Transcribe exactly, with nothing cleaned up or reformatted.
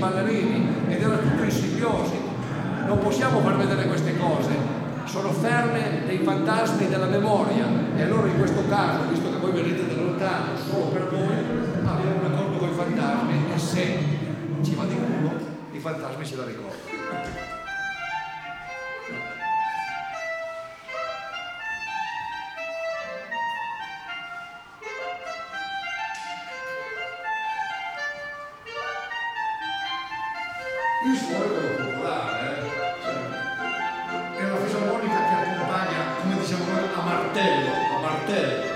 ballerini ed era tutto in simbiosi. Non possiamo far vedere queste cose, sono ferme dei fantasmi della memoria e allora in questo caso, visto che voi venite da lontano solo per voi, abbiamo un accordo con i fantasmi e se ci va di culo i fantasmi se la ricordano. Il suono è quello popolare, eh? Cioè, è la fisarmonica che accompagna, come diciamo noi, a martello, a martello.